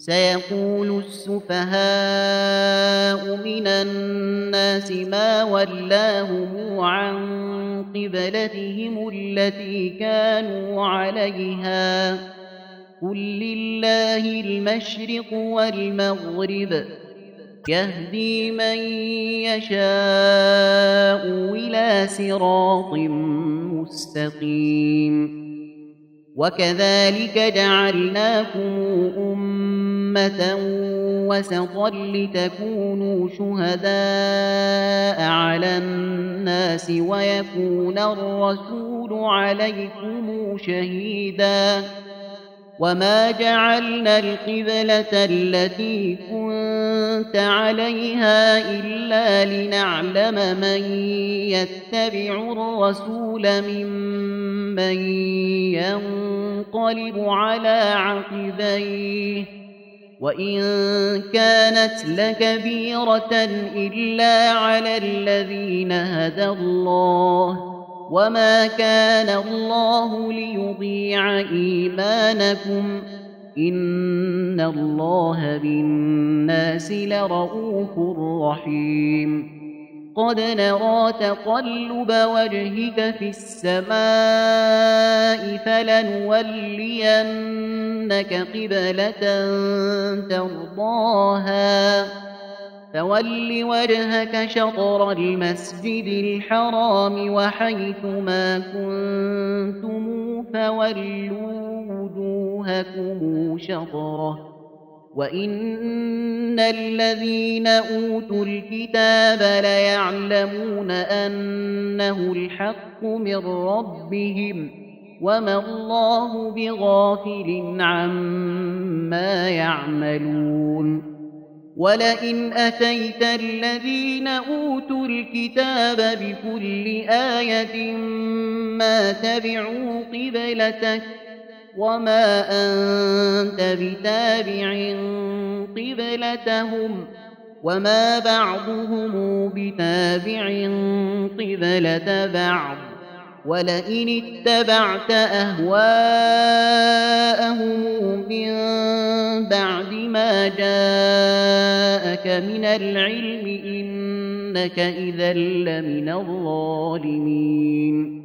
سيقول السفهاء من الناس ما ولاهم عن قبلتهم التي كانوا عليها قل لله المشرق والمغرب يهدي من يشاء إلى صراط مستقيم وكذلك جعلناكم أمة وسطا لتكونوا شهداء على الناس ويكون الرسول عليكم شهيدا وما جعلنا القبلة التي كنت عليها إلا لنعلم من يتبع الرسول ممن ينقلب على عقبيه وإن كانت لكبيرة إلا على الذين هدى الله وما كان الله ليضيع إيمانكم إن الله بالناس لرءوف رحيم قد نرى تقلب وجهك في السماء فلنولينك قبلة ترضاها فول وجهك شطر المسجد الحرام وحيث ما كنتم فولوا وجوهكم شطره وإن الذين أوتوا الكتاب ليعلمون أنه الحق من ربهم وما الله بغافل عما يعملون ولئن أتيت الذين أوتوا الكتاب بكل آية ما تبعوا قبلتك وما أنت بتابع قبلتهم وما بعضهم بتابع قبلة بعض ولئن اتبعت أهواءهم من بعد ما جاءك من العلم إنك إذا لمن الظالمين